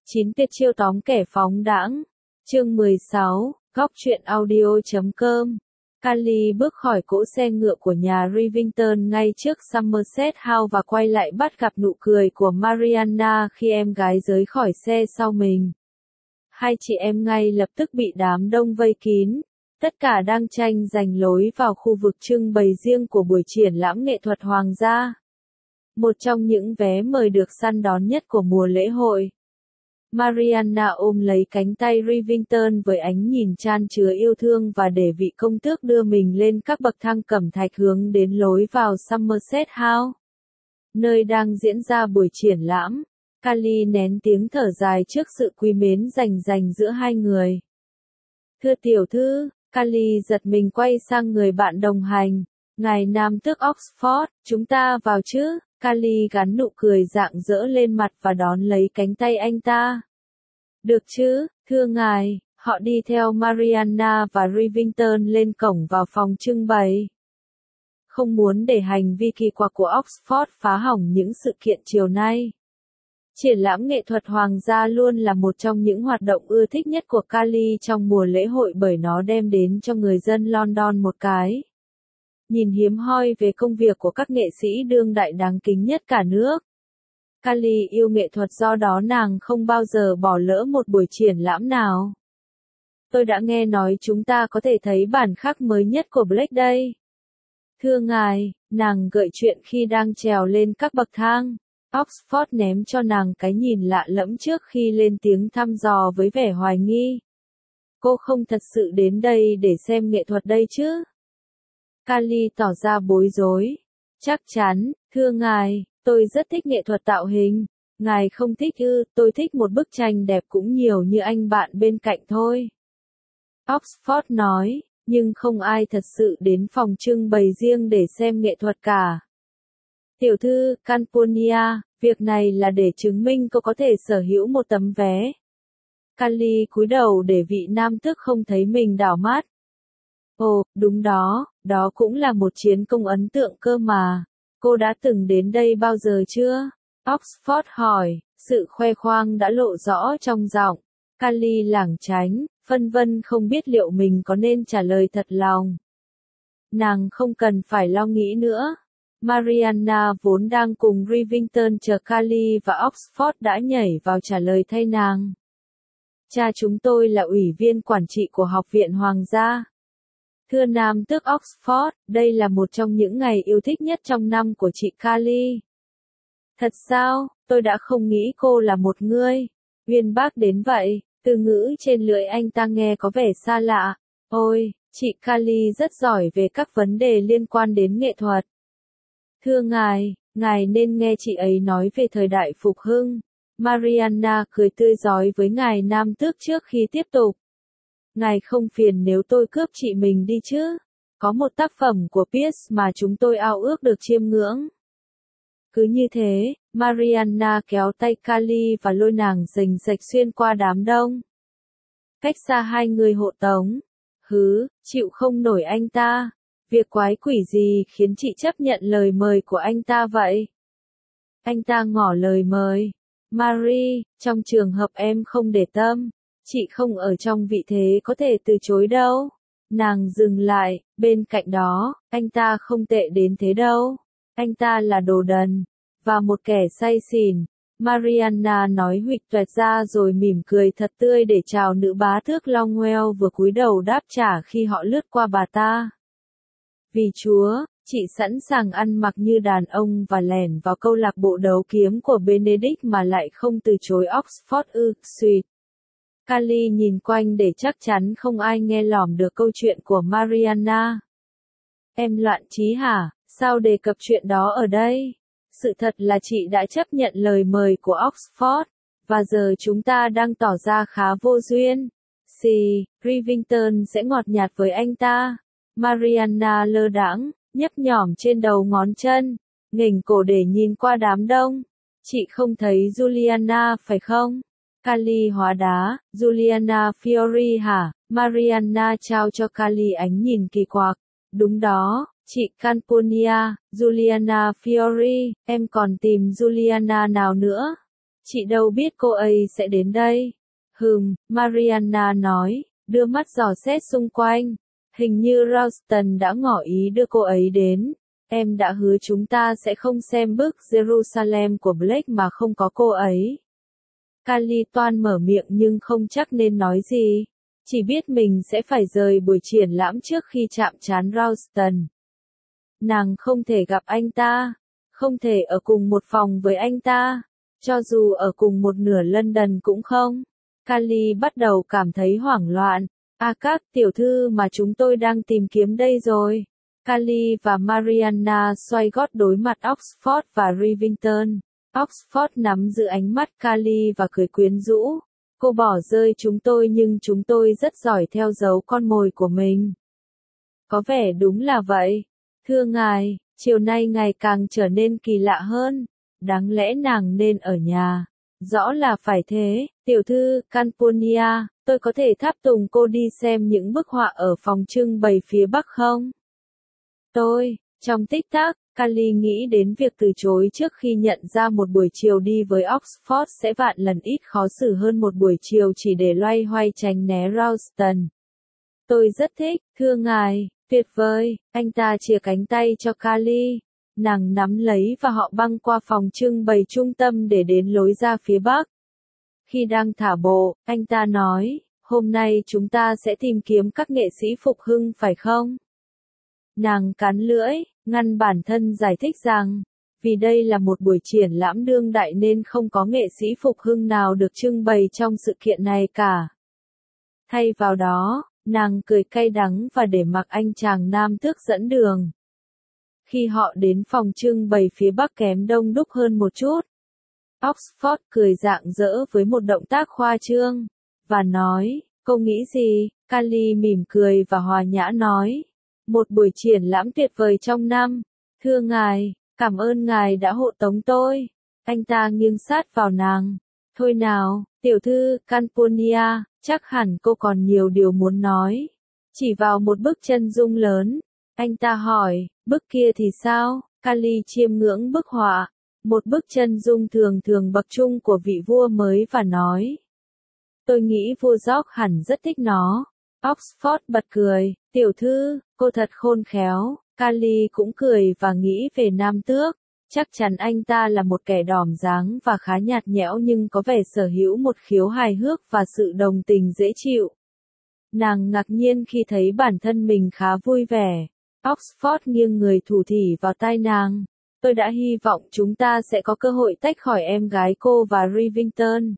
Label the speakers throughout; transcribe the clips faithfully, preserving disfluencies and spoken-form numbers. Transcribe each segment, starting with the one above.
Speaker 1: chín tuyệt chiêu tóm kẻ phóng đãng. Chương mười sáu, góc truyện audio chấm com. Kylie bước khỏi cỗ xe ngựa của nhà Rivington ngay trước Somerset House và quay lại bắt gặp nụ cười của Mariana khi em gái rời khỏi xe sau mình. Hai chị em ngay lập tức bị đám đông vây kín. Tất cả đang tranh giành lối vào khu vực trưng bày riêng của buổi triển lãm nghệ thuật hoàng gia. Một trong những vé mời được săn đón nhất của mùa lễ hội. Mariana ôm lấy cánh tay Rivington với ánh nhìn chan chứa yêu thương và để vị công tước đưa mình lên các bậc thang cẩm thạch hướng đến lối vào Somerset House, nơi đang diễn ra buổi triển lãm. Kylie nén tiếng thở dài trước sự quý mến rành rành giữa hai người. Thưa tiểu thư, Kylie giật mình quay sang người bạn đồng hành. Ngài Nam tước Oxford, chúng ta vào chứ? Kylie gắn nụ cười rạng rỡ lên mặt và đón lấy cánh tay anh ta. Được chứ, thưa ngài. Họ đi theo Mariana và Rivington lên cổng vào phòng trưng bày. Không muốn để hành vi kỳ quặc của Oxford phá hỏng những sự kiện chiều nay. Triển lãm nghệ thuật hoàng gia luôn là một trong những hoạt động ưa thích nhất của Kylie trong mùa lễ hội bởi nó đem đến cho người dân London một cái nhìn hiếm hoi về công việc của các nghệ sĩ đương đại đáng kính nhất cả nước. Kylie yêu nghệ thuật, do đó nàng không bao giờ bỏ lỡ một buổi triển lãm nào. Tôi đã nghe nói chúng ta có thể thấy bản khắc mới nhất của Blake đây. Thưa ngài, nàng gợi chuyện khi đang trèo lên các bậc thang. Oxford ném cho nàng cái nhìn lạ lẫm trước khi lên tiếng thăm dò với vẻ hoài nghi. Cô không thật sự đến đây để xem nghệ thuật đây chứ? Kylie tỏ ra bối rối. Chắc chắn, thưa ngài, tôi rất thích nghệ thuật tạo hình. Ngài không thích ư? Tôi thích một bức tranh đẹp cũng nhiều như anh bạn bên cạnh thôi. Oxford nói, nhưng không ai thật sự đến phòng trưng bày riêng để xem nghệ thuật cả. Tiểu thư Camponia, việc này là để chứng minh cô có thể sở hữu một tấm vé. Kylie cúi đầu để vị nam tước không thấy mình đảo mắt. Ồ, đúng đó, đó cũng là một chiến công ấn tượng cơ mà. Cô đã từng đến đây bao giờ chưa? Oxford hỏi, sự khoe khoang đã lộ rõ trong giọng. Kylie lảng tránh, phân vân không biết liệu mình có nên trả lời thật lòng. Nàng không cần phải lo nghĩ nữa. Mariana vốn đang cùng Rivington chờ Kylie và Oxford đã nhảy vào trả lời thay nàng. Cha chúng tôi là ủy viên quản trị của Học viện Hoàng gia. Thưa Nam tước Oxford, đây là một trong những ngày yêu thích nhất trong năm của chị Kylie. Thật sao, tôi đã không nghĩ cô là một người uyên bác đến vậy. Từ ngữ trên lưỡi anh ta nghe có vẻ xa lạ. Ôi, chị Kylie rất giỏi về các vấn đề liên quan đến nghệ thuật. Thưa ngài, ngài nên nghe chị ấy nói về thời đại phục hưng. Mariana cười tươi rói với ngài nam tước trước khi tiếp tục. Ngài không phiền nếu tôi cướp chị mình đi chứ? Có một tác phẩm của Pierce mà chúng tôi ao ước được chiêm ngưỡng. Cứ như thế, Mariana kéo tay Kylie và lôi nàng rình rạch xuyên qua đám đông. Cách xa hai người hộ tống. Hứ, chịu không nổi anh ta. Việc quái quỷ gì khiến chị chấp nhận lời mời của anh ta vậy? Anh ta ngỏ lời mời. Marie, trong trường hợp em không để tâm, chị không ở trong vị thế có thể từ chối đâu. Nàng dừng lại, bên cạnh đó, anh ta không tệ đến thế đâu. Anh ta là đồ đần, và một kẻ say xỉn. Mariana nói huỵch toẹt ra rồi mỉm cười thật tươi để chào nữ bá tước Longwell vừa cúi đầu đáp trả khi họ lướt qua bà ta. Vì Chúa, chị sẵn sàng ăn mặc như đàn ông và lẻn vào câu lạc bộ đấu kiếm của Benedict mà lại không từ chối Oxford ư, suyệt. Kylie nhìn quanh để chắc chắn không ai nghe lỏm được câu chuyện của Mariana. Em loạn trí hả? Sao đề cập chuyện đó ở đây? Sự thật là chị đã chấp nhận lời mời của Oxford, và giờ chúng ta đang tỏ ra khá vô duyên. Xì, Rivington sẽ ngọt nhạt với anh ta. Mariana lơ đãng, nhấp nhỏm trên đầu ngón chân, nghềnh cổ để nhìn qua đám đông. Chị không thấy Juliana phải không? Kylie hóa đá, Juliana Fiori hả? Mariana trao cho Kylie ánh nhìn kỳ quặc. Đúng đó, chị Camponia, Juliana Fiori, em còn tìm Juliana nào nữa? Chị đâu biết cô ấy sẽ đến đây. Hừm, Mariana nói, đưa mắt dò xét xung quanh. Hình như Ralston đã ngỏ ý đưa cô ấy đến. Em đã hứa chúng ta sẽ không xem bức Jerusalem của Blake mà không có cô ấy. Kali toan mở miệng nhưng không chắc nên nói gì. Chỉ biết mình sẽ phải rời buổi triển lãm trước khi chạm trán Ralston. Nàng không thể gặp anh ta. Không thể ở cùng một phòng với anh ta. Cho dù ở cùng một nửa London cũng không. Kali bắt đầu cảm thấy hoảng loạn. À các tiểu thư mà chúng tôi đang tìm kiếm đây rồi. Kali và Mariana xoay gót đối mặt Oxford và Rivington. Oxford nắm giữ ánh mắt Kali và cười quyến rũ. Cô bỏ rơi chúng tôi nhưng chúng tôi rất giỏi theo dấu con mồi của mình. Có vẻ đúng là vậy. Thưa ngài, chiều nay ngày càng trở nên kỳ lạ hơn. Đáng lẽ nàng nên ở nhà. Rõ là phải thế, tiểu thư Calpurnia, tôi có thể tháp tùng cô đi xem những bức họa ở phòng trưng bày phía Bắc không? Tôi, trong tích tắc, Kali nghĩ đến việc từ chối trước khi nhận ra một buổi chiều đi với Oxford sẽ vạn lần ít khó xử hơn một buổi chiều chỉ để loay hoay tránh né Ralston. Tôi rất thích, thưa ngài, tuyệt vời, anh ta chìa cánh tay cho Kali. Nàng nắm lấy và họ băng qua phòng trưng bày trung tâm để đến lối ra phía Bắc. Khi đang thả bộ, anh ta nói, hôm nay chúng ta sẽ tìm kiếm các nghệ sĩ phục hưng phải không? Nàng cắn lưỡi, ngăn bản thân giải thích rằng, vì đây là một buổi triển lãm đương đại nên không có nghệ sĩ phục hưng nào được trưng bày trong sự kiện này cả. Thay vào đó, nàng cười cay đắng và để mặc anh chàng nam tước dẫn đường. Khi họ đến phòng trưng bày phía Bắc kém đông đúc hơn một chút, Oxford cười rạng rỡ với một động tác khoa trương, và nói, cô nghĩ gì? Kali mỉm cười và hòa nhã nói, một buổi triển lãm tuyệt vời trong năm, thưa ngài, cảm ơn ngài đã hộ tống tôi. Anh ta nghiêng sát vào nàng, thôi nào, tiểu thư Calpurnia, chắc hẳn cô còn nhiều điều muốn nói. Chỉ vào một bức chân dung lớn, anh ta hỏi, bức kia thì sao? Kali chiêm ngưỡng bức họa, một bức chân dung thường thường bậc trung của vị vua mới và nói, tôi nghĩ vua George hẳn rất thích nó. Oxford bật cười, tiểu thư, cô thật khôn khéo. Kali cũng cười và nghĩ về nam tước. Chắc chắn anh ta là một kẻ đỏm dáng và khá nhạt nhẽo nhưng có vẻ sở hữu một khiếu hài hước và sự đồng tình dễ chịu. Nàng ngạc nhiên khi thấy bản thân mình khá vui vẻ. Oxford nghiêng người thủ thỉ vào tai nàng. Tôi đã hy vọng chúng ta sẽ có cơ hội tách khỏi em gái cô và Rivington.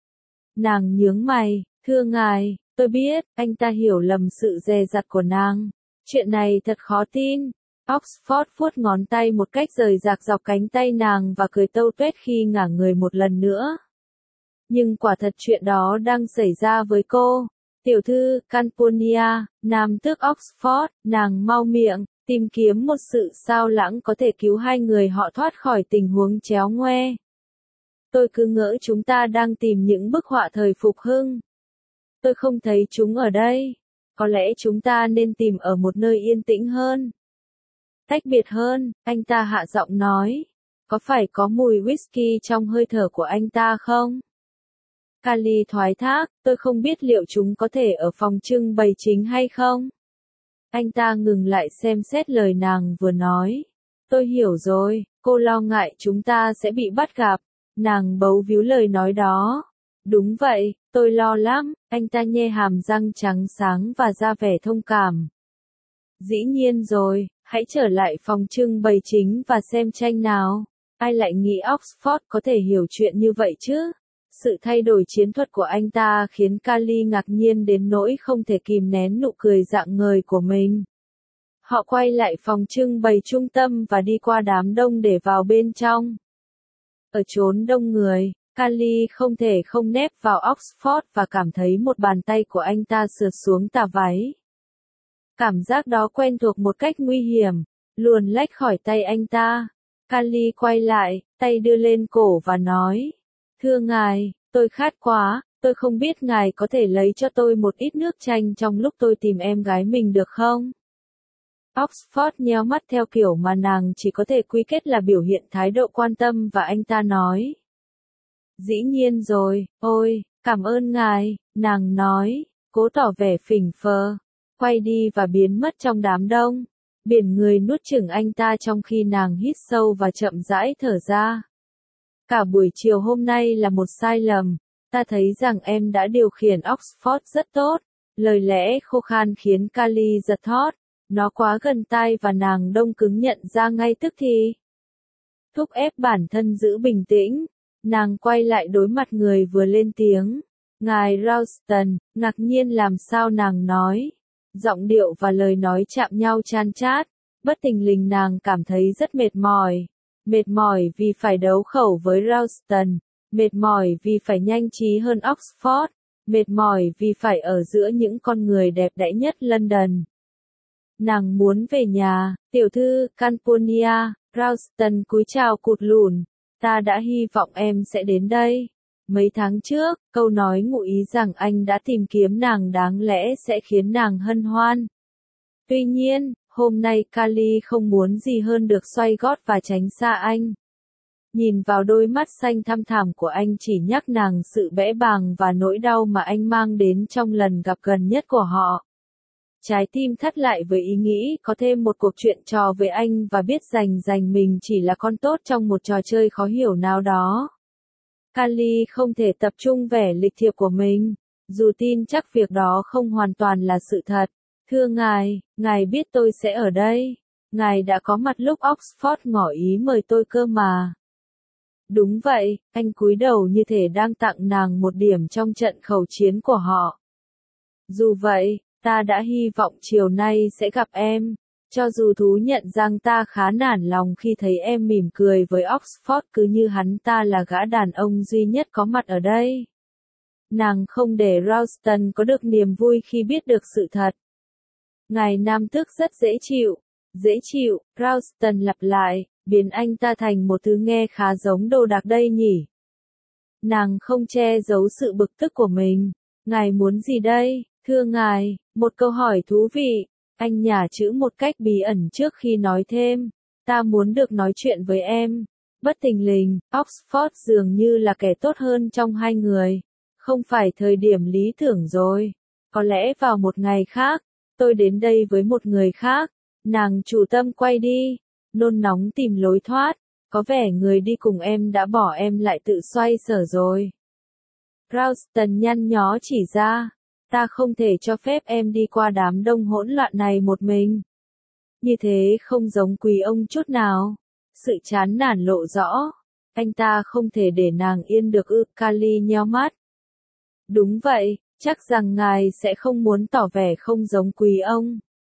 Speaker 1: Nàng nhướng mày, thưa ngài, tôi biết, anh ta hiểu lầm sự dè dặt của nàng. Chuyện này thật khó tin. Oxford vuốt ngón tay một cách rời rạc dọc cánh tay nàng và cười tâu tuét khi ngả người một lần nữa. Nhưng quả thật chuyện đó đang xảy ra với cô. Tiểu thư Calpurnia, nam tước Oxford, nàng mau miệng, tìm kiếm một sự sao lãng có thể cứu hai người họ thoát khỏi tình huống chéo ngoe. Tôi cứ ngỡ chúng ta đang tìm những bức họa thời phục hưng. Tôi không thấy chúng ở đây. Có lẽ chúng ta nên tìm ở một nơi yên tĩnh hơn. Tách biệt hơn, anh ta hạ giọng nói. Có phải có mùi whisky trong hơi thở của anh ta không? Kali thoái thác, tôi không biết liệu chúng có thể ở phòng trưng bày chính hay không. Anh ta ngừng lại xem xét lời nàng vừa nói. Tôi hiểu rồi, cô lo ngại chúng ta sẽ bị bắt gặp. Nàng bấu víu lời nói đó. Đúng vậy, tôi lo lắm, anh ta nhe hàm răng trắng sáng và ra vẻ thông cảm. Dĩ nhiên rồi, hãy trở lại phòng trưng bày chính và xem tranh nào. Ai lại nghĩ Oxford có thể hiểu chuyện như vậy chứ? Sự thay đổi chiến thuật của anh ta khiến Kali ngạc nhiên đến nỗi không thể kìm nén nụ cười rạng ngời của mình. Họ quay lại phòng trưng bày trung tâm và đi qua đám đông để vào bên trong. Ở chốn đông người, Kali không thể không nép vào Oxford và cảm thấy một bàn tay của anh ta sượt xuống tà váy. Cảm giác đó quen thuộc một cách nguy hiểm, luồn lách khỏi tay anh ta. Kali quay lại, tay đưa lên cổ và nói, thưa ngài, tôi khát quá, tôi không biết ngài có thể lấy cho tôi một ít nước chanh trong lúc tôi tìm em gái mình được không? Oxford nheo mắt theo kiểu mà nàng chỉ có thể quy kết là biểu hiện thái độ quan tâm và anh ta nói. Dĩ nhiên rồi, ôi, cảm ơn ngài, nàng nói, cố tỏ vẻ phỉnh phờ, quay đi và biến mất trong đám đông. Biển người nuốt chửng anh ta trong khi nàng hít sâu và chậm rãi thở ra. Cả buổi chiều hôm nay là một sai lầm, ta thấy rằng em đã điều khiển Oxford rất tốt. Lời lẽ khô khan khiến Kali giật thót, nó quá gần tai và nàng đông cứng nhận ra ngay tức thì. Thúc ép bản thân giữ bình tĩnh, nàng quay lại đối mặt người vừa lên tiếng. Ngài Ralston, ngạc nhiên làm sao nàng nói. Giọng điệu và lời nói chạm nhau chan chát, bất thình lình nàng cảm thấy rất mệt mỏi. Mệt mỏi vì phải đấu khẩu với Ralston, mệt mỏi vì phải nhanh trí hơn Oxford, mệt mỏi vì phải ở giữa những con người đẹp đẽ nhất London. Nàng muốn về nhà, tiểu thư, California. Ralston cúi chào cụt lùn, ta đã hy vọng em sẽ đến đây. Mấy tháng trước, câu nói ngụ ý rằng anh đã tìm kiếm nàng đáng lẽ sẽ khiến nàng hân hoan. Tuy nhiên, hôm nay Kali không muốn gì hơn được xoay gót và tránh xa anh. Nhìn vào đôi mắt xanh thăm thẳm của anh chỉ nhắc nàng sự bẽ bàng và nỗi đau mà anh mang đến trong lần gặp gần nhất của họ. Trái tim thắt lại với ý nghĩ có thêm một cuộc chuyện trò với anh và biết rằng rằng mình chỉ là con tốt trong một trò chơi khó hiểu nào đó. Kali không thể tập trung vẻ lịch thiệp của mình, dù tin chắc việc đó không hoàn toàn là sự thật. Thưa ngài, ngài biết tôi sẽ ở đây. Ngài đã có mặt lúc Oxford ngỏ ý mời tôi cơ mà. Đúng vậy, anh cúi đầu như thể đang tặng nàng một điểm trong trận khẩu chiến của họ. Dù vậy, ta đã hy vọng chiều nay sẽ gặp em, cho dù thú nhận rằng ta khá nản lòng khi thấy em mỉm cười với Oxford cứ như hắn ta là gã đàn ông duy nhất có mặt ở đây. Nàng không để Ralston có được niềm vui khi biết được sự thật. Ngài nam tước rất dễ chịu, dễ chịu, Ralston lặp lại, biến anh ta thành một thứ nghe khá giống đồ đạc đây nhỉ. Nàng không che giấu sự bực tức của mình. Ngài muốn gì đây, thưa ngài? Một câu hỏi thú vị. Anh nhả chữ một cách bí ẩn trước khi nói thêm. Ta muốn được nói chuyện với em. Bất thình lình, Oxford dường như là kẻ tốt hơn trong hai người. Không phải thời điểm lý tưởng rồi. Có lẽ vào một ngày khác, tôi đến đây với một người khác. Nàng chủ tâm quay đi, nôn nóng tìm lối thoát. Có vẻ người đi cùng em đã bỏ em lại tự xoay sở rồi. Ralston nhăn nhó chỉ ra, ta không thể cho phép em đi qua đám đông hỗn loạn này một mình. Như thế không giống quý ông chút nào. Sự chán nản lộ rõ. Anh ta không thể để nàng yên được ư. Kali nheo mắt. Đúng vậy, chắc rằng ngài sẽ không muốn tỏ vẻ không giống quý ông.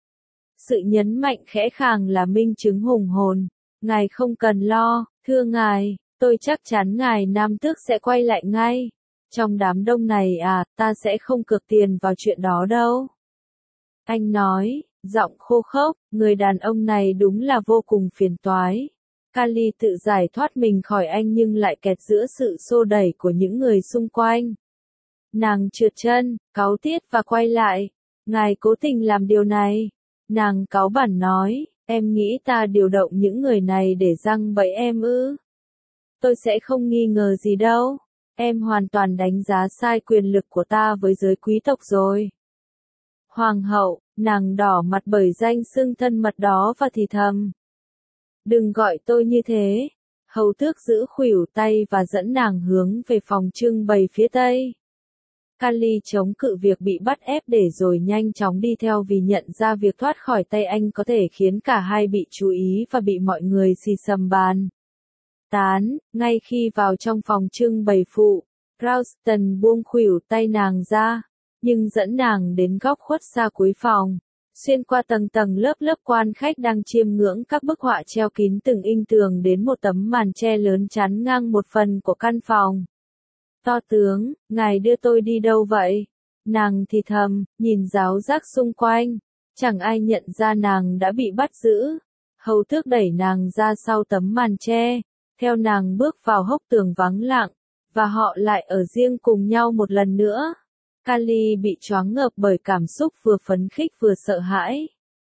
Speaker 1: Sự nhấn mạnh khẽ khàng là minh chứng hùng hồn. Ngài không cần lo, thưa ngài, tôi chắc chắn ngài nam tước sẽ quay lại ngay. Trong đám đông này à, ta sẽ không cược tiền vào chuyện đó đâu. Anh nói, giọng khô khốc, người đàn ông này đúng là vô cùng phiền toái. Kali tự giải thoát mình khỏi anh nhưng lại kẹt giữa sự xô đẩy của những người xung quanh. Nàng trượt chân, cáu tiết và quay lại. Ngài cố tình làm điều này. Nàng cáu bẳn nói, em nghĩ ta điều động những người này để giăng bẫy em ư? Tôi sẽ không nghi ngờ gì đâu. Em hoàn toàn đánh giá sai quyền lực của ta với giới quý tộc rồi. Hoàng hậu, nàng đỏ mặt bởi danh xưng thân mật đó và thì thầm. Đừng gọi tôi như thế. Hầu tước giữ khuỷu tay và dẫn nàng hướng về phòng trưng bày phía tây. Kali chống cự việc bị bắt ép để rồi nhanh chóng đi theo vì nhận ra việc thoát khỏi tay anh có thể khiến cả hai bị chú ý và bị mọi người xì xầm bàn tán. Ngay khi vào trong phòng trưng bày phụ, Ralston buông khuỷu tay nàng ra, nhưng dẫn nàng đến góc khuất xa cuối phòng, xuyên qua tầng tầng lớp lớp quan khách đang chiêm ngưỡng các bức họa treo kín từng inh tường đến một tấm màn che lớn chắn ngang một phần của căn phòng. To tướng, ngài đưa tôi đi đâu vậy? Nàng thì thầm, nhìn ráo rác xung quanh. Chẳng ai nhận ra nàng đã bị bắt giữ. Hầu tước đẩy nàng ra sau tấm màn che, theo nàng bước vào hốc tường vắng lặng, và họ lại ở riêng cùng nhau một lần nữa. Kali bị choáng ngợp bởi cảm xúc vừa phấn khích vừa sợ hãi.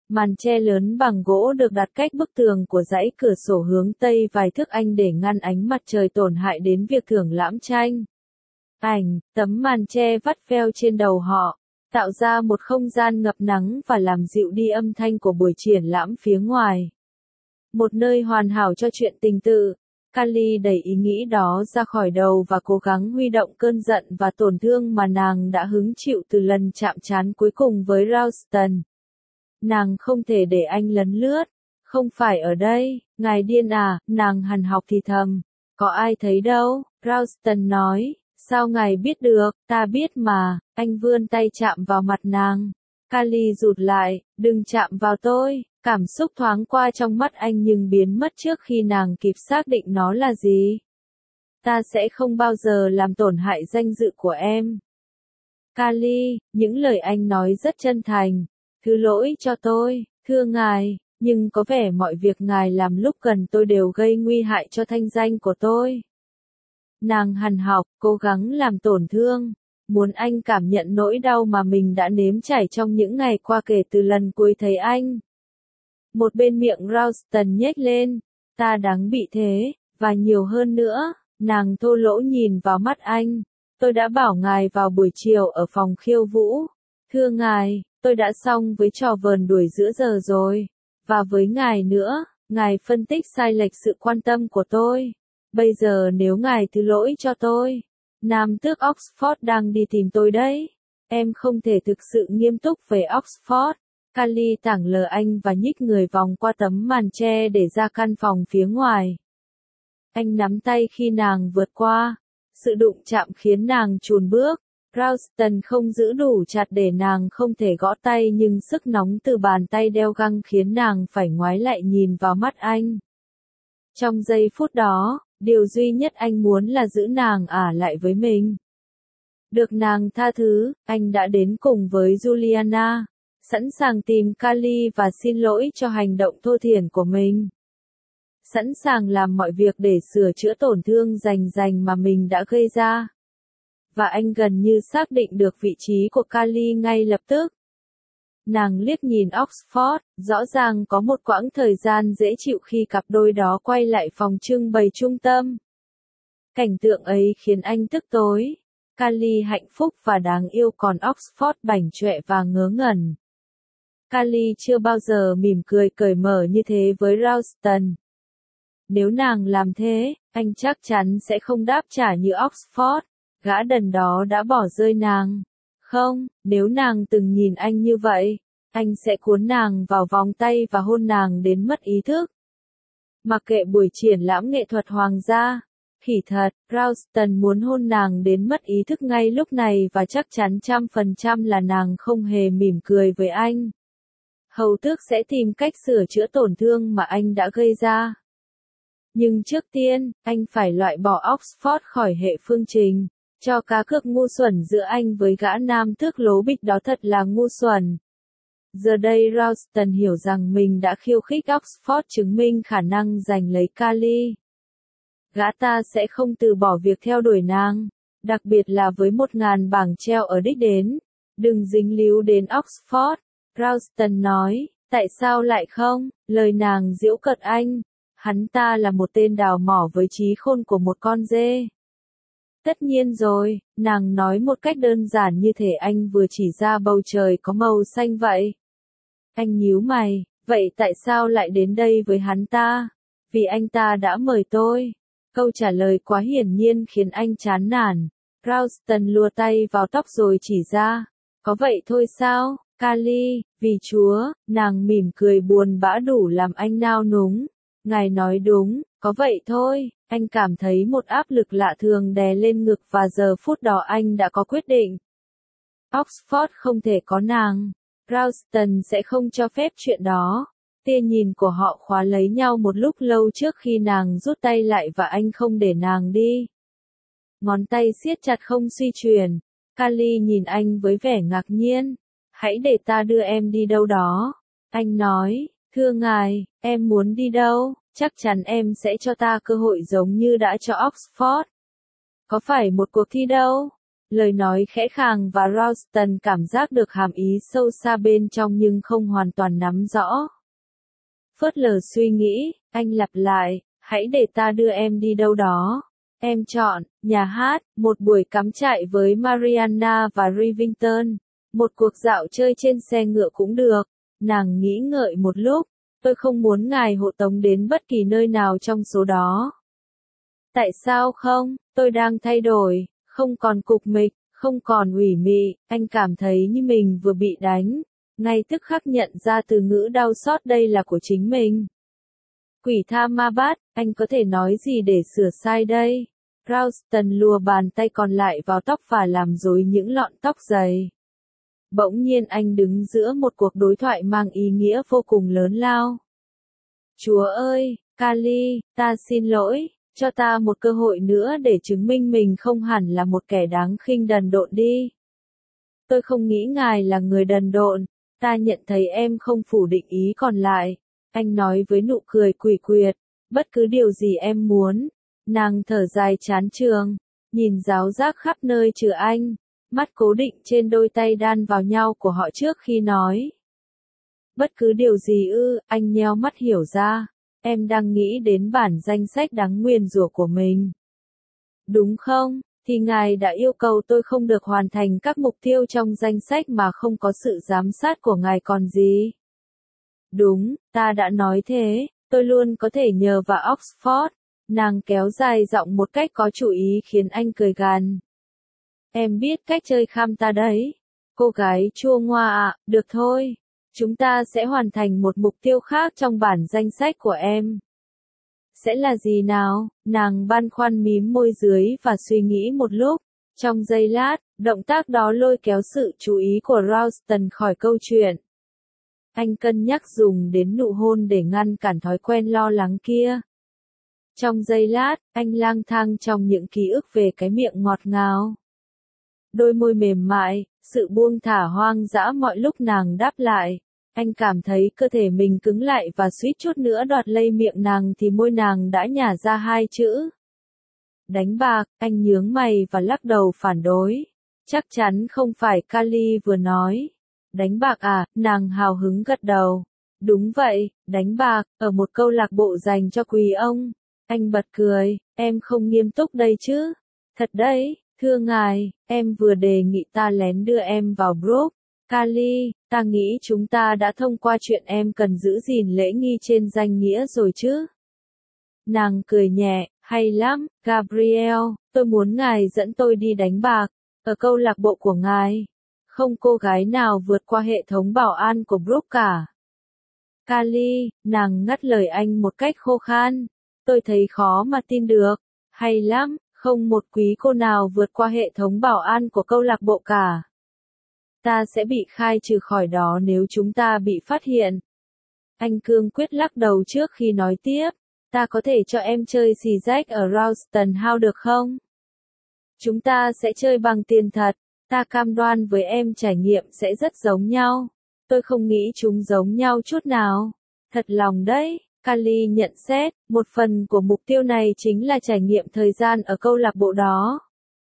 Speaker 1: Màn che lớn bằng gỗ được đặt cách bức tường của dãy cửa sổ hướng Tây vài thước anh để ngăn ánh mặt trời tổn hại đến việc thưởng lãm tranh. Ảnh, tấm màn che vắt veo trên đầu họ, tạo ra một không gian ngập nắng và làm dịu đi âm thanh của buổi triển lãm phía ngoài. Một nơi hoàn hảo cho chuyện tình tự. Kylie đẩy ý nghĩ đó ra khỏi đầu và cố gắng huy động cơn giận và tổn thương mà nàng đã hứng chịu từ lần chạm trán cuối cùng với Ralston. Nàng không thể để anh lấn lướt. Không phải ở đây, ngài điên à, nàng hằn học thì thầm. Có ai thấy đâu, Ralston nói. Sao ngài biết được, ta biết mà, anh vươn tay chạm vào mặt nàng. Kylie rụt lại, đừng chạm vào tôi. Cảm xúc thoáng qua trong mắt anh nhưng biến mất trước khi nàng kịp xác định nó là gì. Ta sẽ không bao giờ làm tổn hại danh dự của em. Kylie, những lời anh nói rất chân thành. Thứ lỗi cho tôi, thưa ngài, nhưng có vẻ mọi việc ngài làm lúc gần tôi đều gây nguy hại cho thanh danh của tôi. Nàng hằn học, cố gắng làm tổn thương, muốn anh cảm nhận nỗi đau mà mình đã nếm trải trong những ngày qua kể từ lần cuối thấy anh. Một bên miệng Ralston nhếch lên, ta đáng bị thế, và nhiều hơn nữa, nàng thô lỗ nhìn vào mắt anh. Tôi đã bảo ngài vào buổi chiều ở phòng khiêu vũ. Thưa ngài, tôi đã xong với trò vờn đuổi giữa giờ rồi. Và với ngài nữa, ngài phân tích sai lệch sự quan tâm của tôi. Bây giờ nếu ngài thứ lỗi cho tôi, nam tước Oxford đang đi tìm tôi đấy. Em không thể thực sự nghiêm túc về Oxford. Kylie tảng lờ anh và nhích người vòng qua tấm màn che để ra căn phòng phía ngoài. Anh nắm tay khi nàng vượt qua. Sự đụng chạm khiến nàng chùn bước. Ralston không giữ đủ chặt để nàng không thể gõ tay nhưng sức nóng từ bàn tay đeo găng khiến nàng phải ngoái lại nhìn vào mắt anh. Trong giây phút đó, điều duy nhất anh muốn là giữ nàng ả lại với mình. Được nàng tha thứ, anh đã đến cùng với Juliana, sẵn sàng tìm Kylie và xin lỗi cho hành động thô thiển của mình. Sẵn sàng làm mọi việc để sửa chữa tổn thương rành rành mà mình đã gây ra. Và anh gần như xác định được vị trí của Kylie ngay lập tức. Nàng liếc nhìn Oxford, rõ ràng có một quãng thời gian dễ chịu khi cặp đôi đó quay lại phòng trưng bày trung tâm. Cảnh tượng ấy khiến anh tức tối. Kylie hạnh phúc và đáng yêu còn Oxford bảnh trọe và ngớ ngẩn. Kylie chưa bao giờ mỉm cười cởi mở như thế với Ralston. Nếu nàng làm thế, anh chắc chắn sẽ không đáp trả như Oxford. Gã đần đó đã bỏ rơi nàng. Không, nếu nàng từng nhìn anh như vậy, anh sẽ cuốn nàng vào vòng tay và hôn nàng đến mất ý thức. Mặc kệ buổi triển lãm nghệ thuật hoàng gia, khỉ thật, Ralston muốn hôn nàng đến mất ý thức ngay lúc này và chắc chắn trăm phần trăm là nàng không hề mỉm cười với anh. Hầu tước sẽ tìm cách sửa chữa tổn thương mà anh đã gây ra. Nhưng trước tiên, anh phải loại bỏ Oxford khỏi hệ phương trình. Cho cá cược ngu xuẩn giữa anh với gã nam tước lố bịch đó thật là ngu xuẩn. Giờ đây Ralston hiểu rằng mình đã khiêu khích Oxford chứng minh khả năng giành lấy Kylie. Gã ta sẽ không từ bỏ việc theo đuổi nàng, đặc biệt là với một ngàn bảng treo ở đích đến. Đừng dính líu đến Oxford, Ralston nói, tại sao lại không, lời nàng giễu cợt anh. Hắn ta là một tên đào mỏ với trí khôn của một con dê. Tất nhiên rồi, nàng nói một cách đơn giản như thể anh vừa chỉ ra bầu trời có màu xanh vậy. Anh nhíu mày, vậy tại sao lại đến đây với hắn ta? Vì anh ta đã mời tôi. Câu trả lời quá hiển nhiên khiến anh chán nản. Ralston lùa tay vào tóc rồi chỉ ra. Có vậy thôi sao, Kylie, vì Chúa, nàng mỉm cười buồn bã đủ làm anh nao núng. Ngài nói đúng, có vậy thôi. Anh cảm thấy một áp lực lạ thường đè lên ngực và giờ phút đó anh đã có quyết định. Oxford không thể có nàng. Ralston sẽ không cho phép chuyện đó. Tia nhìn của họ khóa lấy nhau một lúc lâu trước khi nàng rút tay lại và anh không để nàng đi. Ngón tay siết chặt không suy chuyển. Kylie nhìn anh với vẻ ngạc nhiên. Hãy để ta đưa em đi đâu đó. Anh nói, thưa ngài, em muốn đi đâu? Chắc chắn em sẽ cho ta cơ hội giống như đã cho Oxford. Có phải một cuộc thi đâu? Lời nói khẽ khàng và Ralston cảm giác được hàm ý sâu xa bên trong nhưng không hoàn toàn nắm rõ. Phớt lờ suy nghĩ, anh lặp lại, hãy để ta đưa em đi đâu đó. Em chọn, nhà hát, một buổi cắm trại với Mariana và Rivington, một cuộc dạo chơi trên xe ngựa cũng được. Nàng nghĩ ngợi một lúc, tôi không muốn ngài hộ tống đến bất kỳ nơi nào trong số đó. Tại sao không? Tôi đang thay đổi, không còn cục mịch, không còn ủy mị, anh cảm thấy như mình vừa bị đánh. Ngay tức khắc nhận ra từ ngữ đau xót đây là của chính mình. Quỷ tha ma bát, anh có thể nói gì để sửa sai đây? Ralston lùa bàn tay còn lại vào tóc và làm rối những lọn tóc dày. Bỗng nhiên anh đứng giữa một cuộc đối thoại mang ý nghĩa vô cùng lớn lao. Chúa ơi, Kali, ta xin lỗi, cho ta một cơ hội nữa để chứng minh mình không hẳn là một kẻ đáng khinh đần độn đi. Tôi không nghĩ ngài là người đần độn, ta nhận thấy em không phủ định ý còn lại. Anh nói với nụ cười quỷ quyệt, bất cứ điều gì em muốn. Nàng thở dài chán chường, nhìn ráo rác khắp nơi trừ anh, mắt cố định trên đôi tay đan vào nhau của họ trước khi nói. Bất cứ điều gì ư, anh nheo mắt hiểu ra, em đang nghĩ đến bản danh sách đáng nguyền rủa của mình. Đúng không, thì ngài đã yêu cầu tôi không được hoàn thành các mục tiêu trong danh sách mà không có sự giám sát của ngài còn gì. Đúng, ta đã nói thế, tôi luôn có thể nhờ vào Oxford. Nàng kéo dài giọng một cách có chủ ý khiến anh cười gằn. Em biết cách chơi khăm ta đấy. Cô gái chua ngoa ạ, được thôi. Chúng ta sẽ hoàn thành một mục tiêu khác trong bản danh sách của em. Sẽ là gì nào? Nàng băn khoăn mím môi dưới và suy nghĩ một lúc. Trong giây lát, động tác đó lôi kéo sự chú ý của Ralston khỏi câu chuyện. Anh cân nhắc dùng đến nụ hôn để ngăn cản thói quen lo lắng kia. Trong giây lát, anh lang thang trong những ký ức về cái miệng ngọt ngào. Đôi môi mềm mại, sự buông thả hoang dã mọi lúc nàng đáp lại. Anh cảm thấy cơ thể mình cứng lại và suýt chút nữa đoạt lấy miệng nàng thì môi nàng đã nhả ra hai chữ. Đánh bạc, anh nhướng mày và lắc đầu phản đối. Chắc chắn không phải Kali vừa nói. Đánh bạc à, nàng hào hứng gật đầu. Đúng vậy, đánh bạc, ở một câu lạc bộ dành cho quý ông. Anh bật cười, em không nghiêm túc đây chứ? Thật đấy, thưa ngài, em vừa đề nghị ta lén đưa em vào Brook. Kali, ta nghĩ chúng ta đã thông qua chuyện em cần giữ gìn lễ nghi trên danh nghĩa rồi chứ? Nàng cười nhẹ, hay lắm, Gabriel, tôi muốn ngài dẫn tôi đi đánh bạc, ở câu lạc bộ của ngài. Không cô gái nào vượt qua hệ thống bảo an của Brook cả. Kali, nàng ngắt lời anh một cách khô khan. Tôi thấy khó mà tin được. Hay lắm, không một quý cô nào vượt qua hệ thống bảo an của câu lạc bộ cả. Ta sẽ bị khai trừ khỏi đó nếu chúng ta bị phát hiện. Anh cương quyết lắc đầu trước khi nói tiếp. Ta có thể cho em chơi xì rách ở Ralston House được không? Chúng ta sẽ chơi bằng tiền thật. Ta cam đoan với em trải nghiệm sẽ rất giống nhau. Tôi không nghĩ chúng giống nhau chút nào. Thật lòng đấy. Kali nhận xét, một phần của mục tiêu này chính là trải nghiệm thời gian ở câu lạc bộ đó.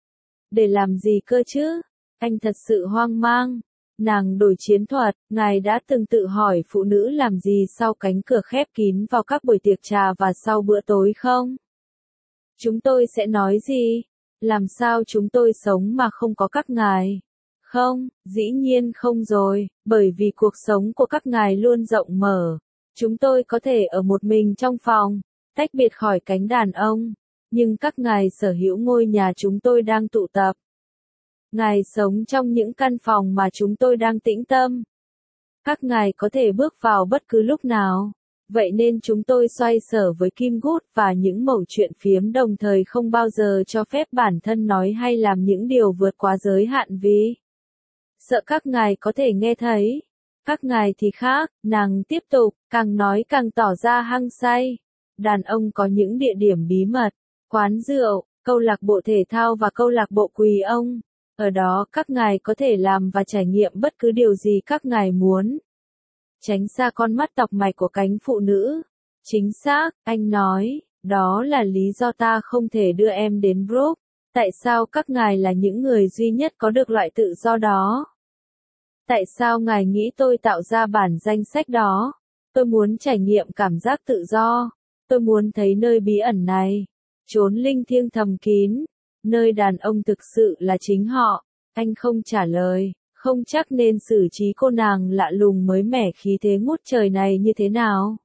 Speaker 1: Để làm gì cơ chứ? Anh thật sự hoang mang. Nàng đổi chiến thuật, ngài đã từng tự hỏi phụ nữ làm gì sau cánh cửa khép kín vào các buổi tiệc trà và sau bữa tối không? Chúng tôi sẽ nói gì? Làm sao chúng tôi sống mà không có các ngài? Không, dĩ nhiên không rồi, bởi vì cuộc sống của các ngài luôn rộng mở. Chúng tôi có thể ở một mình trong phòng, tách biệt khỏi cánh đàn ông, nhưng các ngài sở hữu ngôi nhà chúng tôi đang tụ tập. Ngài sống trong những căn phòng mà chúng tôi đang tĩnh tâm. Các ngài có thể bước vào bất cứ lúc nào. Vậy nên chúng tôi xoay sở với Kim Gút và những mẩu chuyện phiếm đồng thời không bao giờ cho phép bản thân nói hay làm những điều vượt quá giới hạn vì sợ các ngài có thể nghe thấy. Các ngài thì khác, nàng tiếp tục, càng nói càng tỏ ra hăng say. Đàn ông có những địa điểm bí mật, quán rượu, câu lạc bộ thể thao và câu lạc bộ quỳ ông. Ở đó các ngài có thể làm và trải nghiệm bất cứ điều gì các ngài muốn. Tránh xa con mắt tọc mạch của cánh phụ nữ. Chính xác, anh nói, đó là lý do ta không thể đưa em đến Brook. Tại sao các ngài là những người duy nhất có được loại tự do đó? Tại sao ngài nghĩ tôi tạo ra bản danh sách đó? Tôi muốn trải nghiệm cảm giác tự do. Tôi muốn thấy nơi bí ẩn này. Chốn linh thiêng thầm kín. Nơi đàn ông thực sự là chính họ. Anh không trả lời. Không chắc nên xử trí cô nàng lạ lùng mới mẻ khí thế ngút trời này như thế nào.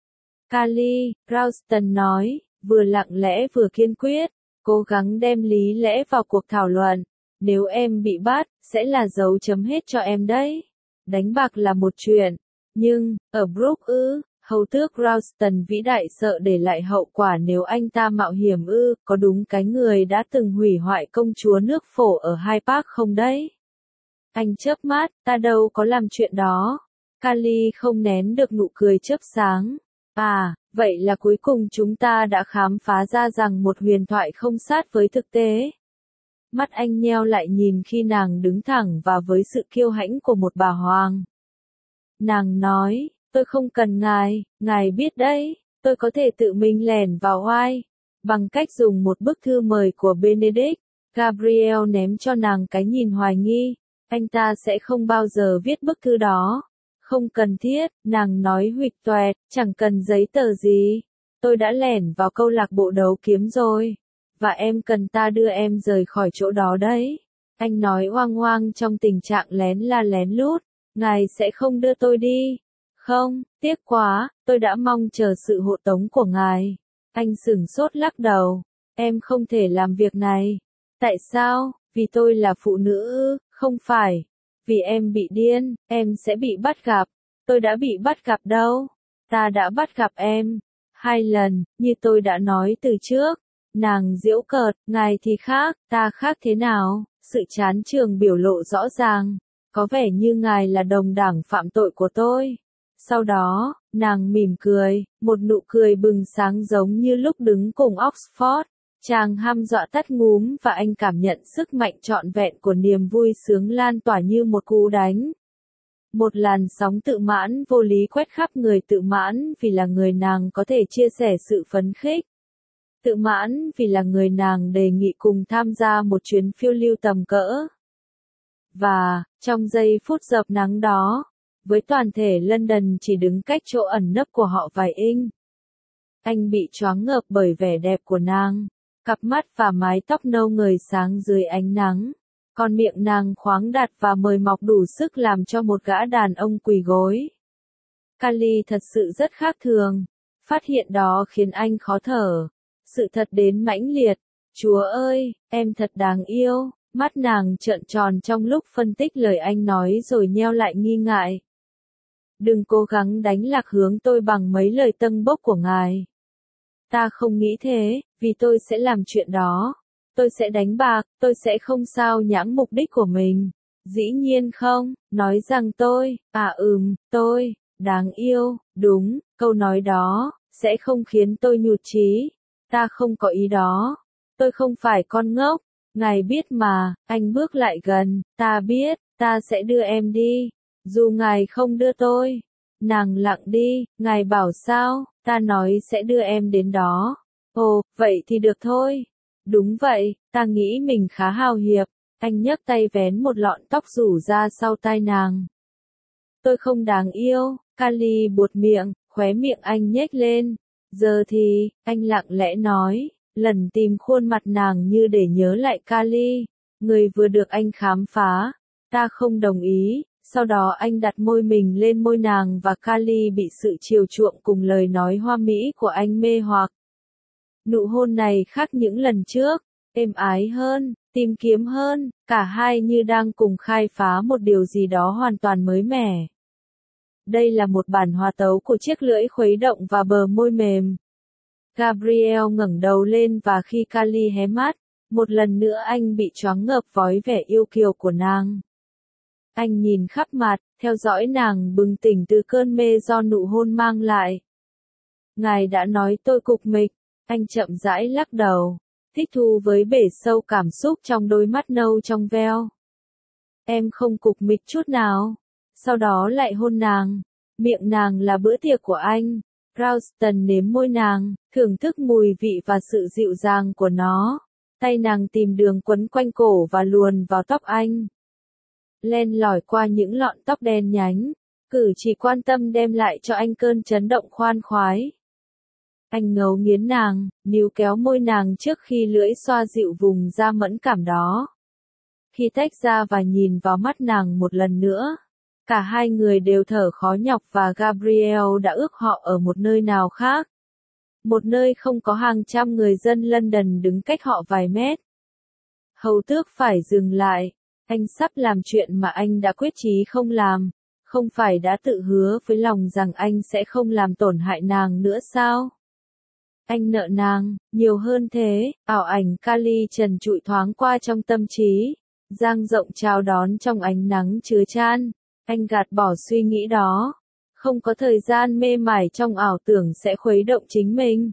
Speaker 1: Kali, Ralston nói, vừa lặng lẽ vừa kiên quyết, cố gắng đem lý lẽ vào cuộc thảo luận. Nếu em bị bắt, sẽ là dấu chấm hết cho em đấy. Đánh bạc là một chuyện, nhưng, ở Brook ư, hầu tước Ralston vĩ đại sợ để lại hậu quả nếu anh ta mạo hiểm ư, có đúng cái người đã từng hủy hoại công chúa nước phổ ở Hyde Park không đấy? Anh chớp mắt, ta đâu có làm chuyện đó. Kali không nén được nụ cười chớp sáng. À, vậy là cuối cùng chúng ta đã khám phá ra rằng một huyền thoại không sát với thực tế. Mắt anh nheo lại nhìn khi nàng đứng thẳng và với sự kiêu hãnh của một bà hoàng. Nàng nói, tôi không cần ngài, ngài biết đấy, tôi có thể tự mình lẻn vào oai. Bằng cách dùng một bức thư mời của Benedict, Gabriel ném cho nàng cái nhìn hoài nghi. Anh ta sẽ không bao giờ viết bức thư đó. Không cần thiết, nàng nói huỵch toẹt, chẳng cần giấy tờ gì. Tôi đã lẻn vào câu lạc bộ đấu kiếm rồi. Và em cần ta đưa em rời khỏi chỗ đó đấy. Anh nói oang oang trong tình trạng lén la lén lút. Ngài sẽ không đưa tôi đi. Không, tiếc quá, tôi đã mong chờ sự hộ tống của ngài. Anh sửng sốt lắc đầu. Em không thể làm việc này. Tại sao? Vì tôi là phụ nữ ư? Không phải. Vì em bị điên, em sẽ bị bắt gặp. Tôi đã bị bắt gặp đâu. Ta đã bắt gặp em. Hai lần, như tôi đã nói từ trước. Nàng giễu cợt, ngài thì khác, ta khác thế nào? Sự chán chường biểu lộ rõ ràng. Có vẻ như ngài là đồng đảng phạm tội của tôi. Sau đó, nàng mỉm cười, một nụ cười bừng sáng giống như lúc đứng cùng Oxford. Chàng hăm dọa tắt ngúm và anh cảm nhận sức mạnh trọn vẹn của niềm vui sướng lan tỏa như một cú đánh. Một làn sóng tự mãn vô lý quét khắp người tự mãn vì là người nàng có thể chia sẻ sự phấn khích. Tự mãn vì là người nàng đề nghị cùng tham gia một chuyến phiêu lưu tầm cỡ. Và, trong giây phút dập nắng đó, với toàn thể London chỉ đứng cách chỗ ẩn nấp của họ vài inch, anh bị choáng ngợp bởi vẻ đẹp của nàng. Cặp mắt và mái tóc nâu ngời sáng dưới ánh nắng. Con miệng nàng khoáng đạt và mời mọc đủ sức làm cho một gã đàn ông quỳ gối. Kali thật sự rất khác thường. Phát hiện đó khiến anh khó thở. Sự thật đến mãnh liệt. Chúa ơi, em thật đáng yêu. Mắt nàng trợn tròn trong lúc phân tích lời anh nói rồi nheo lại nghi ngại. Đừng cố gắng đánh lạc hướng tôi bằng mấy lời tâng bốc của ngài. Ta không nghĩ thế, vì tôi sẽ làm chuyện đó. Tôi sẽ đánh bạc, tôi sẽ không sao nhãng mục đích của mình. Dĩ nhiên không, nói rằng tôi, à ừm, tôi, đáng yêu, đúng, câu nói đó, sẽ không khiến tôi nhụt chí. Ta không có ý đó. Tôi không phải con ngốc. Ngài biết mà, anh bước lại gần, ta biết, ta sẽ đưa em đi. Dù ngài không đưa tôi. Nàng lặng đi, ngài bảo sao, ta nói sẽ đưa em đến đó. Ồ, vậy thì được thôi. Đúng vậy, ta nghĩ mình khá hào hiệp. Anh nhấc tay vén một lọn tóc rủ ra sau tai nàng. Tôi không đáng yêu, Kali buột miệng, khóe miệng anh nhếch lên. Giờ thì, anh lặng lẽ nói, lần tìm khuôn mặt nàng như để nhớ lại Kali, người vừa được anh khám phá. Ta không đồng ý. Sau đó anh đặt môi mình lên môi nàng và Kali bị sự chiều chuộng cùng lời nói hoa mỹ của anh mê hoặc. Nụ hôn này khác những lần trước, êm ái hơn, tìm kiếm hơn, cả hai như đang cùng khai phá một điều gì đó hoàn toàn mới mẻ. Đây là một bản hòa tấu của chiếc lưỡi khuấy động và bờ môi mềm. Gabriel ngẩng đầu lên và khi Kali hé mắt, một lần nữa anh bị choáng ngợp với vẻ yêu kiều của nàng. Anh nhìn khắp mặt, theo dõi nàng bừng tỉnh từ cơn mê do nụ hôn mang lại. Ngài đã nói tôi cục mịch, anh chậm rãi lắc đầu, thích thú với bể sâu cảm xúc trong đôi mắt nâu trong veo. Em không cục mịch chút nào. Sau đó lại hôn nàng, miệng nàng là bữa tiệc của anh. Ralston nếm môi nàng, thưởng thức mùi vị và sự dịu dàng của nó. Tay nàng tìm đường quấn quanh cổ và luồn vào tóc anh. Len lỏi qua những lọn tóc đen nhánh, cử chỉ quan tâm đem lại cho anh cơn chấn động khoan khoái. Anh ngấu nghiến nàng, níu kéo môi nàng trước khi lưỡi xoa dịu vùng da mẫn cảm đó. Khi tách ra và nhìn vào mắt nàng một lần nữa, cả hai người đều thở khó nhọc và Gabrielle đã ước họ ở một nơi nào khác. Một nơi không có hàng trăm người dân London đứng cách họ vài mét. Hầu tước phải dừng lại, anh sắp làm chuyện mà anh đã quyết chí không làm, không phải đã tự hứa với lòng rằng anh sẽ không làm tổn hại nàng nữa sao? Anh nợ nàng, nhiều hơn thế, ảo ảnh Kali trần trụi thoáng qua trong tâm trí, dang rộng chào đón trong ánh nắng chứa chan, anh gạt bỏ suy nghĩ đó, không có thời gian mê mải trong ảo tưởng sẽ khuấy động chính mình.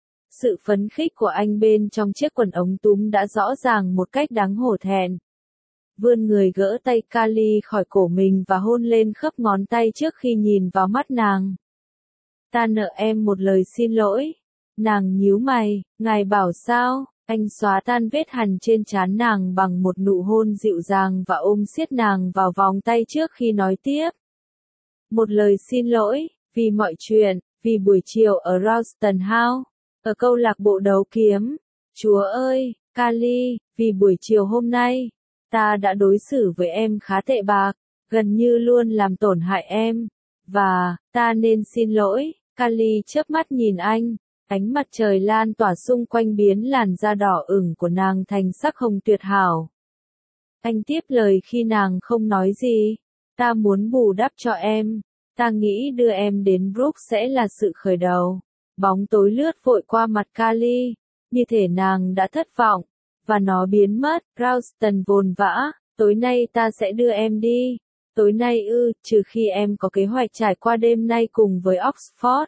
Speaker 1: Sự phấn khích của anh bên trong chiếc quần ống túm đã rõ ràng một cách đáng hổ thẹn. Vươn người gỡ tay Kali khỏi cổ mình và hôn lên khớp ngón tay trước khi nhìn vào mắt nàng. Ta nợ em một lời xin lỗi. Nàng nhíu mày, ngài bảo sao? Anh xóa tan vết hằn trên trán nàng bằng một nụ hôn dịu dàng và ôm siết nàng vào vòng tay trước khi nói tiếp. Một lời xin lỗi, vì mọi chuyện, vì buổi chiều ở Ralston House, ở câu lạc bộ đấu kiếm. Chúa ơi, Kali, vì buổi chiều hôm nay, ta đã đối xử với em khá tệ bạc, gần như luôn làm tổn hại em, và, ta nên xin lỗi. Kali chớp mắt nhìn anh. Ánh mặt trời lan tỏa xung quanh biến làn da đỏ ửng của nàng thành sắc hồng tuyệt hảo. Anh tiếp lời khi nàng không nói gì. Ta muốn bù đắp cho em. Ta nghĩ đưa em đến Brooks sẽ là sự khởi đầu. Bóng tối lướt vội qua mặt Kali. Như thể nàng đã thất vọng. Và nó biến mất. Ralston vồn vã. Tối nay ta sẽ đưa em đi. Tối nay ư, trừ khi em có kế hoạch trải qua đêm nay cùng với Oxford.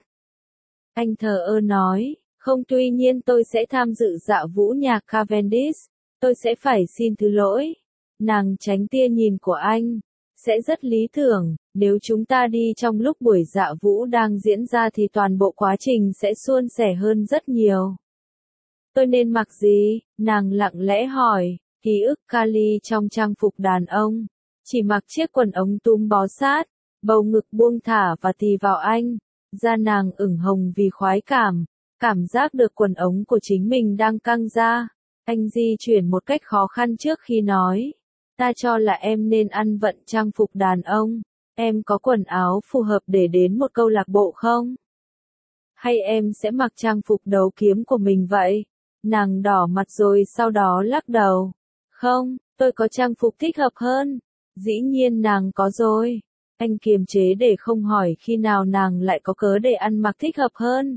Speaker 1: Anh thờ ơ nói, không tuy nhiên tôi sẽ tham dự dạo vũ nhạc Cavendish, tôi sẽ phải xin thứ lỗi. Nàng tránh tia nhìn của anh, sẽ rất lý tưởng, nếu chúng ta đi trong lúc buổi dạo vũ đang diễn ra thì toàn bộ quá trình sẽ suôn sẻ hơn rất nhiều. Tôi nên mặc gì? Nàng lặng lẽ hỏi, ký ức Kali trong trang phục đàn ông, chỉ mặc chiếc quần ống túm bó sát, bầu ngực buông thả và tì vào anh. Da nàng ửng hồng vì khoái cảm, cảm giác được quần ống của chính mình đang căng ra. Anh di chuyển một cách khó khăn trước khi nói. Ta cho là em nên ăn vận trang phục đàn ông. Em có quần áo phù hợp để đến một câu lạc bộ không? Hay em sẽ mặc trang phục đấu kiếm của mình vậy? Nàng đỏ mặt rồi sau đó lắc đầu. Không, tôi có trang phục thích hợp hơn. Dĩ nhiên nàng có rồi. Anh kiềm chế để không hỏi khi nào nàng lại có cớ để ăn mặc thích hợp hơn.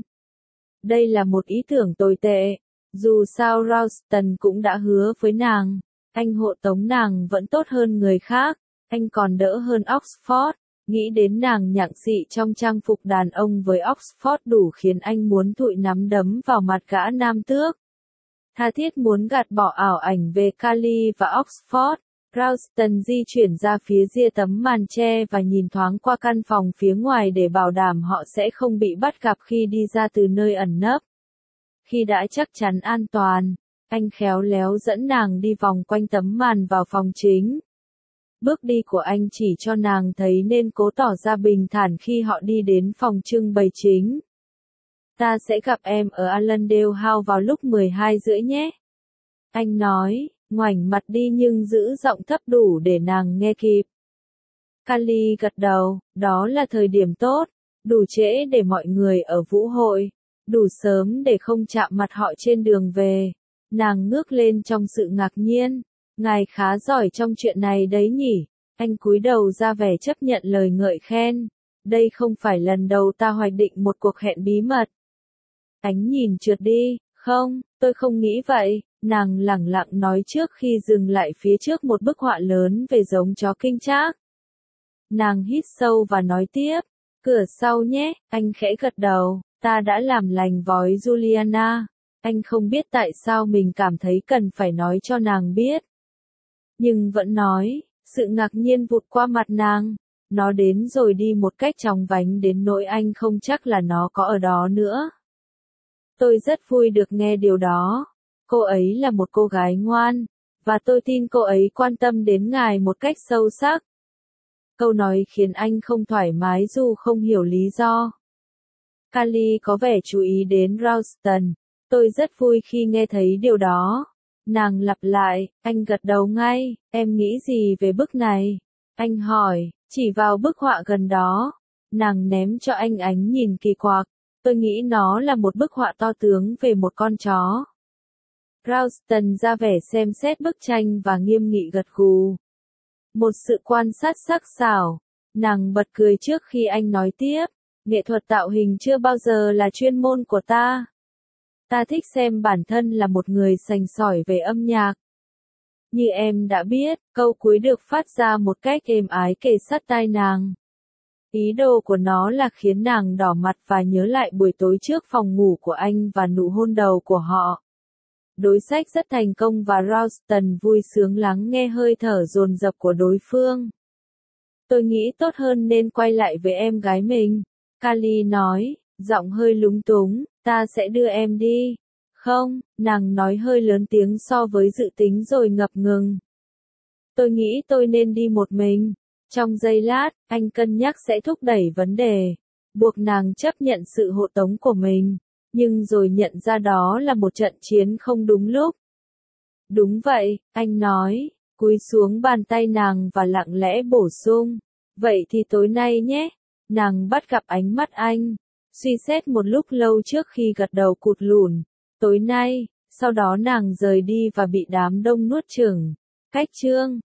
Speaker 1: Đây là một ý tưởng tồi tệ. Dù sao Ralston cũng đã hứa với nàng. Anh hộ tống nàng vẫn tốt hơn người khác. Anh còn đỡ hơn Oxford. Nghĩ đến nàng nhặng xị trong trang phục đàn ông với Oxford đủ khiến anh muốn thụi nắm đấm vào mặt gã nam tước. Tha thiết muốn gạt bỏ ảo ảnh về Kali và Oxford. Ralston di chuyển ra phía ria tấm màn che và nhìn thoáng qua căn phòng phía ngoài để bảo đảm họ sẽ không bị bắt gặp khi đi ra từ nơi ẩn nấp. Khi đã chắc chắn an toàn, anh khéo léo dẫn nàng đi vòng quanh tấm màn vào phòng chính. Bước đi của anh chỉ cho nàng thấy nên cố tỏ ra bình thản khi họ đi đến phòng trưng bày chính. Ta sẽ gặp em ở Allendale House vào lúc mười hai rưỡi nhé. Anh nói. Ngoảnh mặt đi nhưng giữ giọng thấp đủ để nàng nghe kịp. Kali gật đầu, đó là thời điểm tốt, đủ trễ để mọi người ở vũ hội, đủ sớm để không chạm mặt họ trên đường về. Nàng ngước lên trong sự ngạc nhiên, ngài khá giỏi trong chuyện này đấy nhỉ. Anh cúi đầu ra vẻ chấp nhận lời ngợi khen. Đây không phải lần đầu ta hoạch định một cuộc hẹn bí mật. Ánh nhìn trượt đi, không, tôi không nghĩ vậy. Nàng lẳng lặng nói trước khi dừng lại phía trước một bức họa lớn về giống chó kinh trác. Nàng hít sâu và nói tiếp, cửa sau nhé, anh khẽ gật đầu, ta đã làm lành vói Juliana. Anh không biết tại sao mình cảm thấy cần phải nói cho nàng biết. Nhưng vẫn nói, sự ngạc nhiên vụt qua mặt nàng, nó đến rồi đi một cách chóng vánh đến nỗi anh không chắc là nó có ở đó nữa. Tôi rất vui được nghe điều đó. Cô ấy là một cô gái ngoan, và tôi tin cô ấy quan tâm đến ngài một cách sâu sắc. Câu nói khiến anh không thoải mái dù không hiểu lý do. Kali có vẻ chú ý đến Ralston. Tôi rất vui khi nghe thấy điều đó. Nàng lặp lại, anh gật đầu ngay, em nghĩ gì về bức này? Anh hỏi, chỉ vào bức họa gần đó. Nàng ném cho anh ánh nhìn kỳ quặc. Tôi nghĩ nó là một bức họa to tướng về một con chó. Ralston ra vẻ xem xét bức tranh và nghiêm nghị gật gù. Một sự quan sát sắc sảo. Nàng bật cười trước khi anh nói tiếp. Nghệ thuật tạo hình chưa bao giờ là chuyên môn của ta. Ta thích xem bản thân là một người sành sỏi về âm nhạc. Như em đã biết, câu cuối được phát ra một cách êm ái kề sát tai nàng. Ý đồ của nó là khiến nàng đỏ mặt và nhớ lại buổi tối trước phòng ngủ của anh và nụ hôn đầu của họ. Đối sách rất thành công và Ralston vui sướng lắng nghe hơi thở dồn dập của đối phương. Tôi nghĩ tốt hơn nên quay lại với em gái mình. Kali nói, giọng hơi lúng túng, ta sẽ đưa em đi. Không, nàng nói hơi lớn tiếng so với dự tính rồi ngập ngừng. Tôi nghĩ tôi nên đi một mình. Trong giây lát, anh cân nhắc sẽ thúc đẩy vấn đề, buộc nàng chấp nhận sự hộ tống của mình, nhưng rồi nhận ra đó là một trận chiến không đúng lúc. Đúng vậy, anh nói, cúi xuống bàn tay nàng và lặng lẽ bổ sung. Vậy thì tối nay nhé. Nàng bắt gặp ánh mắt anh, suy xét một lúc lâu trước khi gật đầu cụt lủn. Tối nay, sau đó nàng rời đi và bị đám đông nuốt chửng. Cách chương